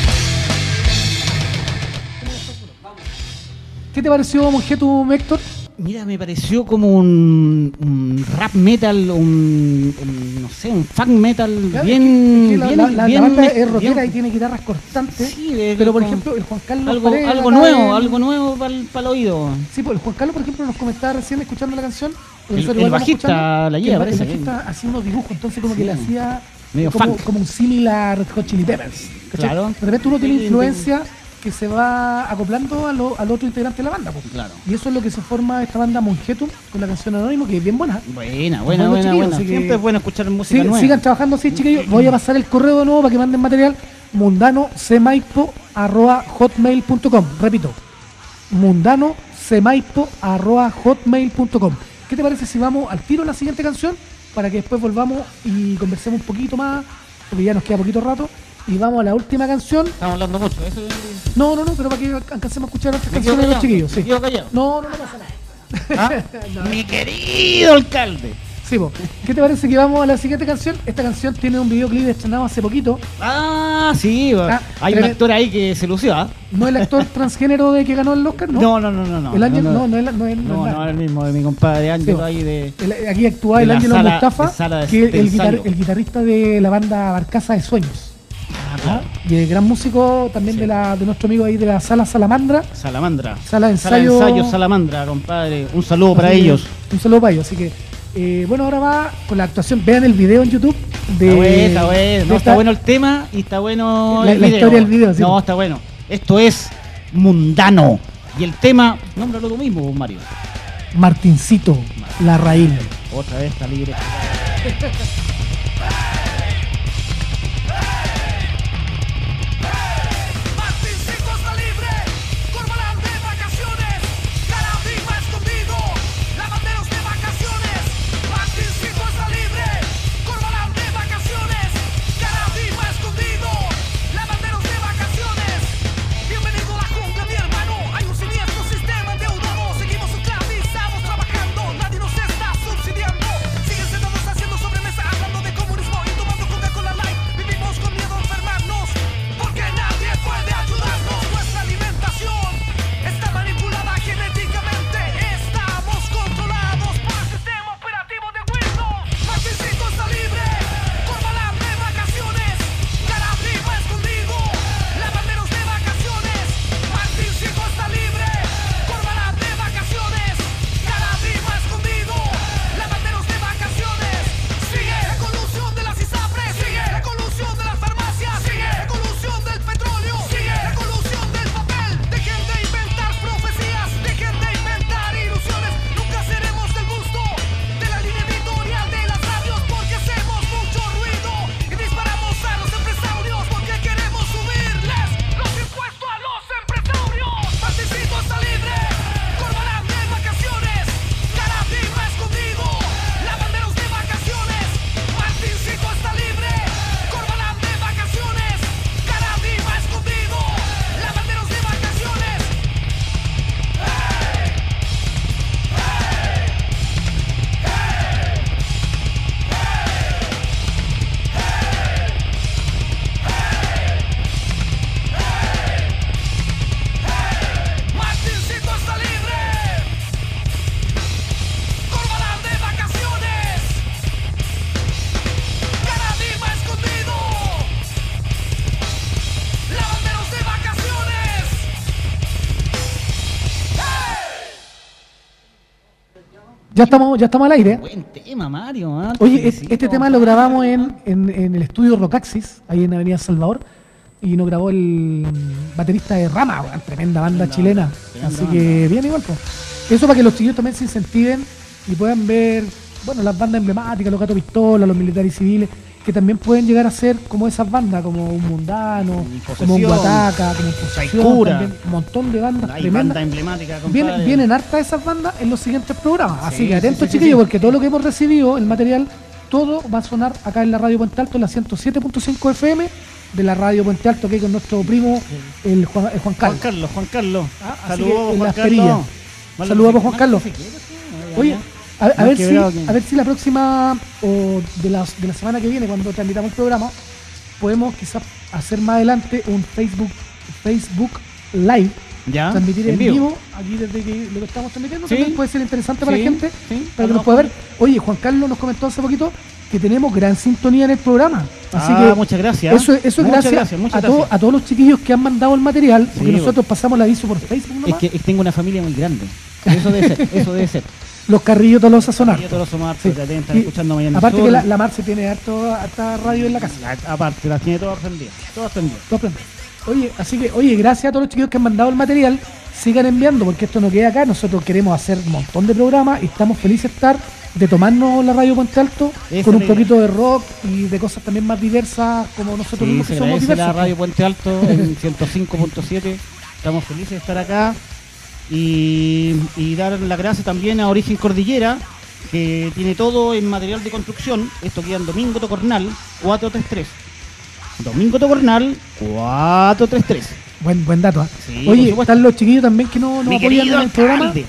¿Qué te pareció Monjetum, Héctor? Mira, me pareció como un rap metal, no sé, un funk metal Claro, bien... es que bien, la bien banda bien- es rockera y tiene guitarras cortantes, Sí, pero por como ejemplo el Juan Carlos algo, Paredes algo acá nuevo, en- algo nuevo para el oído. Sí, pues el Juan Carlos, por ejemplo, nos comentaba recién escuchando la canción. El nosotros igual vamos bajista escuchando, la que lleva, el parece, bajista hacía unos dibujos, entonces como que Sí. le hacía Medio como, funk. como un similar Red Hot Chili Peppers. ¿cachai? Claro. De repente uno tiene Sí, influencia que se va acoplando al otro integrante de la banda. Pues. Claro. Y eso es lo que se forma esta banda Monjetum con la canción Anónimo, que es bien buena. Buena, Bueno, buena. chiquillos, así que- Siempre es bueno escuchar música Sí, nueva. sigan trabajando así, chiquillos. Voy a pasar el correo de nuevo para que manden material. mundanocemaipo@hotmail.com. Repito, mundanocemaipo@hotmail.com. ¿Qué te parece si vamos al tiro a la siguiente canción? Para que después volvamos y conversemos un poquito más, porque ya nos queda poquito rato. Y vamos a la última canción. Estamos hablando mucho. Eso No, pero para que alcancemos a escuchar otras Me quedo canciones de los callado, chiquillos. Sí. me quedo callado. No pasa nada. ¿Ah? Mi querido alcalde. Sí, po. ¿Qué te parece que vamos a la siguiente canción? Esta canción tiene un videoclip estrenado hace poquito. Ah, sí. Hay un tremendo. actor ahí que se lució, ¿ah? ¿No el actor transgénero de que ganó el Oscar? No. El Ángel, no, no es el mismo de mi compadre Ángel Sí. ahí de... Aquí actúa De el la Ángelo sala- Mustafa, de sala de- que es de ensayo. el guitarrista de la banda Barcaza de Sueños. claro. Y el gran músico también Sí. de nuestro amigo ahí de la sala Salamandra. Salamandra. Sala de ensayo. Salamandra, compadre. Un saludo para Así que, ellos. Un saludo para ellos. Así que, bueno, ahora va con la actuación. Vean el video en YouTube de. Está bueno. de No, esta- está bueno el tema y está bueno La- el la video. historia del video, sí. No, está bueno. Esto es Mundano. Y el tema, nómbralo tú mismo, Mario. Martincito, la raíz. Otra vez está libre. Martincito está libre, Corbalán de vacaciones, Carabima escondido, lavanderos de vacaciones. Martincito está libre, Corbalán de vacaciones, Carabima escondido, lavanderos de vacaciones. Bienvenido a la jungla, mi hermano. Hay un siniestro sistema endeudado. Seguimos esclavizados trabajando, nadie nos está subsidiando. Siguen sentados haciendo sobremesa, hablando de comunismo y tomando Coca-Cola Light. Vivimos con miedo a enfermarnos, porque nadie puede ayudarnos. Nuestra alimentación está manipulada genéticamente. Estamos controlados por el sistema operativo de Windows. Martincito está libre, Corbalán de vacaciones, Carabima escondido, lavanderos de vacaciones. Martincito está libre, Corbalán de vacaciones, Carabima escondido, lavanderos de vacaciones. Sigue la colusión de las ISAPRES, sigue la colusión de las farmacias, sigue la colusión del petróleo, sigue la colusión del papel. Dejen de inventar profecías, dejen de inventar ilusiones. Nunca seremos del gusto de la línea editorial de las radios, porque hacemos mucho ruido y disparamos a los empresarios porque queremos subirles los impuestos a los empresarios. Martincito está libre, Corbalán de vacaciones, Carabima escondido, lavanderos de vacaciones. Martincito está libre, Corbalán de vacaciones, Carabima escondido, lavanderos de vacaciones. Martincito está libre, Corbalán de vacaciones, Carabima escondido, lavanderos de vacaciones. Ya estamos al aire. Buen tema, Mario. ¿Ah? Oye, Felicito. este tema lo grabamos en el estudio Rocaxis, ahí en Avenida Salvador, y nos grabó el baterista de Rama, weón, tremenda banda chilena. tremenda Así que bien igual, pues. Eso para que los chiquillos también se incentiven y puedan ver, bueno, las bandas emblemáticas, los Gato Pistola, los Militares Civiles, que también pueden llegar a ser como esas bandas, como un Mundano, como un Posesión, Guataca, como un Posesión, Saikura. también, un montón de bandas Hay tremendas. banda emblemática, compadre. Vienen hartas esas bandas en los siguientes programas. Así Sí, que atentos, sí, sí, chiquillos, sí. porque todo lo que hemos recibido, el material, todo va a sonar acá en la Radio Puente Alto, en la 107.5 FM de la Radio Puente Alto, que hay con nuestro primo, el Juan Carlos. Juan Carlos. Ah, así Saludos, que en Juan las Carlos. perillas. Más Saludos lo a Juan que- Carlos. más lo que quieras, Oye, a Más ver quebrado que- a ver si la próxima o de la semana que viene, cuando transmitamos el programa, podemos quizás hacer más adelante un Facebook Live Ya, transmitir en en vivo. vivo, aquí desde que lo que estamos transmitiendo, Sí. también puede ser interesante para Sí, la gente, sí. para que nos pueda ver. Oye, Juan Carlos nos comentó hace poquito que tenemos gran sintonía en el programa. Así que muchas gracias. eso es Muchas gracias, muchas a, a todos los chiquillos que han mandado el material, porque Sí, nosotros pasamos el aviso por Facebook nomás. Es que tengo una familia muy grande. Eso debe ser, eso debe ser. Los Carrillos Tolosa sonar. Yo todos los Marcos Sí. ya deben estar Y escuchando mañana. aparte Sur. que la Marce tiene harta radio en la casa. Aparte, las tiene todas aprendidas. Todas aprendidas. Todo aprende. Oye, así que, gracias a todos los chiquillos que han mandado el material. Sigan enviando, porque esto no queda acá. Nosotros queremos hacer un montón de programas y estamos felices de tomarnos la radio Puente Alto Esa con es un la poquito de rock y de cosas también más diversas, como nosotros Sí, mismos se que somos agradece diversos. la Radio Puente Alto en 105.7. Estamos felices de estar acá y dar las gracias también a Origen Cordillera, que tiene todo en material de construcción. Esto queda en Domingo Tocornal 433. Domingo Tocornal 433. Buen dato. ¿Eh? Sí, por Oye, supuesto. están los chiquillos también que nos Mi apoyan querido en el programa. alcalde.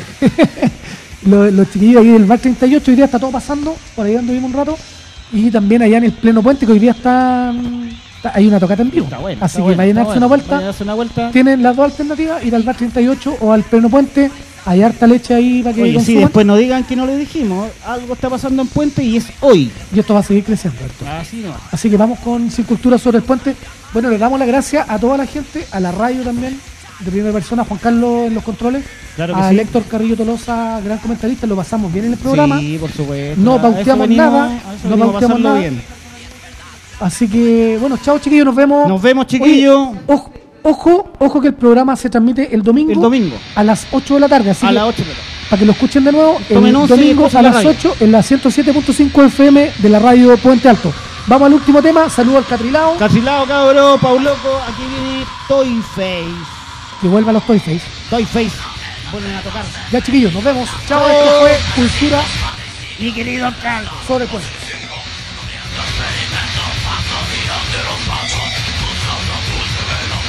Los chiquillos ahí del Bar 38, hoy día está todo pasando, por ahí anduvimos un rato. Y también allá en el Pleno Puente, que hoy día hay una tocata en vivo. Está bueno, Así está que bueno, vayan a está darse una bueno. vuelta. Vayan a darse una vuelta. Tienen las dos alternativas, ir al Bar 38 o al Pleno Puente. Hay harta leche ahí para que Oye, sí, consuman. después no digan que no le dijimos. Algo está pasando en Puente y es hoy. Y esto va a seguir creciendo. Esto. Así no. Así que vamos con Sin Cultura sobre el Puente. Bueno, le damos las gracias a toda la gente, a la radio también, de primera persona, Juan Carlos en los controles, Claro que a sí. Héctor Carrillo Tolosa, gran comentarista, lo pasamos bien en el programa. Sí, por supuesto. No A eso pauteamos venimos- nada, a eso no venimos a pauteamos pasarlo nada. bien. Así que, bueno, chao chiquillos, nos vemos. Nos vemos, chiquillos. Oye, ojo que el programa se transmite el domingo, El domingo. a las 8 de la tarde, así A que las 8 de la tarde. para que lo escuchen de nuevo, el Tomen once y domingo escuchen a la las radio. 8 en la 107.5 FM de la radio Puente Alto. Vamos al último tema, saludo al Catrilao, Carcilao, cabrón, Pauloco, aquí viene Toy Face. que vuelva a los Toy Face. Toy Face, vuelven a tocar. Ya chiquillos, nos vemos. Chao, Chao. esto fue Cultura Mi querido alcalde. sobre el Puente. Los